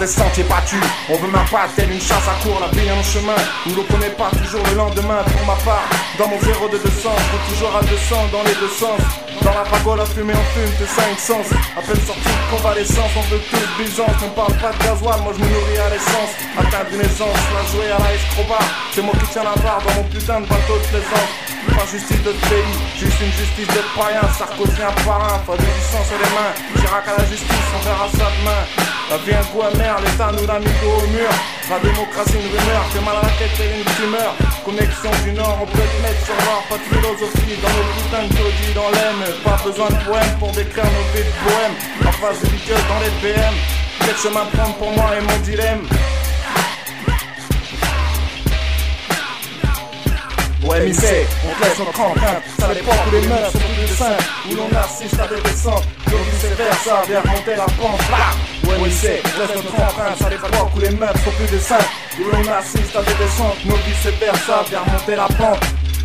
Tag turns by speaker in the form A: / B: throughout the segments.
A: des sentiers battus. On veut ma patte, telle une chasse à court, la vie en chemin. Nous ne connaît pas toujours le lendemain. Pour ma part, dans mon 0 de 200, faut toujours à 200 dans les deux sens. Dans la vagole à fumer, on fume tes 5 sens. À peine sorti de convalescence, on veut tous Byzance. On parle pas de gasoil, moi je me nourris à l'essence. Atteindre une essence, la jouer à la escroba. C'est moi qui tiens la barre dans mon putain de bateau de plaisance. Pas justice de pays, juste une justice de païen. Sarkozy un parrain, pas de du sang sur les mains. Chirac à la justice, on verra ça demain. La vie un goût amer, l'État nous l'a mis dos au mur. La démocratie une rumeur, fait mal à la tête et une tumeur. Connexion du Nord, on peut te mettre sur l'or. Pas de philosophie dans nos putains de taudis dans l'aime. Pas besoin de poèmes pour décrire nos vies de bohème. La phase religieuse dans les BM. Quel chemin prendre pour moi et mon dilemme? Ouais, MIC, on te laisse notre empreinte. Ça l'époque où les meufs sont plus de 5, où l'on assiste à des descentes. Donc vice versa, vient remonter la pente. Ouais, MIC, on laisse notre empreinte. Ça l'époque où les meufs sont plus de 5, où l'on assiste à des descentes. Donc vice versa, vient remonter la pente.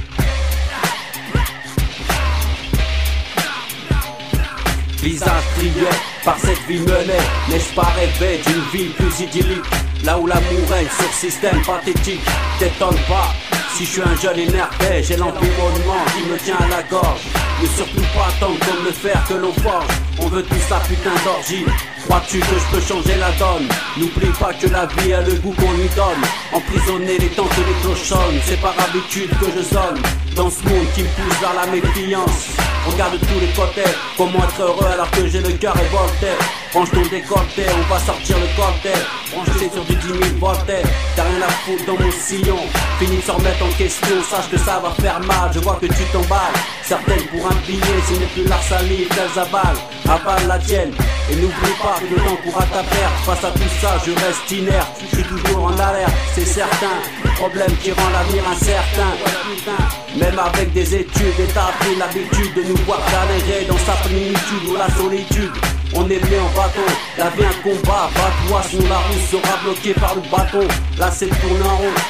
B: Visage brillait par cette vie menée. N'ai-je pas rêvé d'une vie plus idyllique? Là où l'amour règne sur système pathétique. T'étonne pas si je suis un jeune énervé. J'ai l'environnement qui me tient à la gorge. Ne surtout pas attendre comme le fer que l'on forge. On veut tous la putain d'orgie. Crois-tu que je peux changer la donne? N'oublie pas que la vie a le goût qu'on lui donne. Emprisonner les temps que les cloches sonnent. C'est par habitude que je sonne dans ce monde qui me pousse vers la méfiance. Regarde tous les côtés, comment être heureux alors que j'ai le cœur révolté. Branche ton décolleté, on va sortir le colleté. Branché sur du 10 000 voltés. T'as rien à foutre dans mon sillon. Fini de se remettre en question, sache que ça va faire mal. Je vois que tu t'emballes. Certaines pour un billet, ce n'est plus leur salive qu'elles avalent. Avale la tienne, et n'oublie pas que le temps pourra ta perte. Face à tout ça, je reste inerte. Je suis toujours en alerte, c'est certain. Problème qui rend l'avenir incertain. Même avec des études, et t'as pris l'habitude de nous voir galérer dans sa plénitude ou la solitude. On est bien en bateau, la vie un combat. Bat-toi sinon la route sera bloquée par le bâton. Là c'est tourner en rond.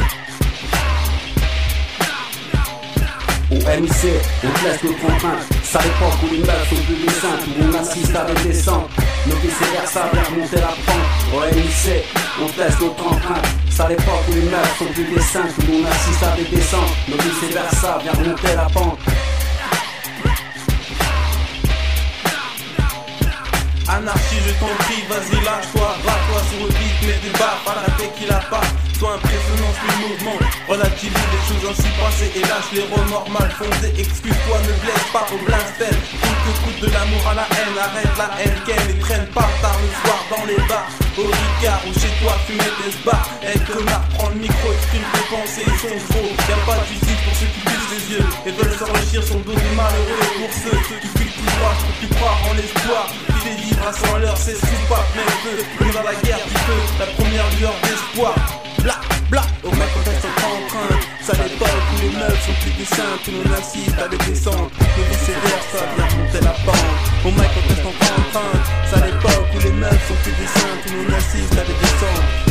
B: Au MIC, on te laisse notre empreinte. Ça l'époque où les meufs sont plus des saintes, où on assiste à des descentes. Nos vice versa vers remonter la pente. Au MIC, on te laisse notre empreinte. Ça l'époque où les meufs sont plus des saintes, où on assiste à des descentes. Nos vice versa vers remonter la pente.
C: Anarchie, je t'en prie, vas-y lâche-toi, bats-toi sur le beat, mets des barres, pas la tête qu'il a pas. Sois impressionnant, suis le mouvement, relativise les choses ainsi passées et lâche les remords mal fondés. Excuse-toi, ne blesse pas au blasphème. Coûte de l'amour à la haine, arrête la haine qu'elle et traîne pas tard le soir dans les bars. Au Ricard ou chez toi, fumer des bars. Hey connard, prends le micro, exprime tes pensées, ils sont gros. Y'a pas de justice pour ceux qui plissent les yeux et veulent s'enrichir sur le dos des malheureux. Et pour ceux qui filent tout droit, faut que tu crois en l'espoir. Qui les livre à 100 l'heure, c'est soupape, mais feu. On dans la guerre du feu, la première lueur d'espoir. Bla, bla, au mec on reste en train. Ça l'époque où les meufs sont plus des saints, où l'on assiste à des descentes. Que vice versa, vient remonter la pente. Au mec on reste en train. Ça l'époque où les meufs sont plus des saints, où l'on assiste à des descentes.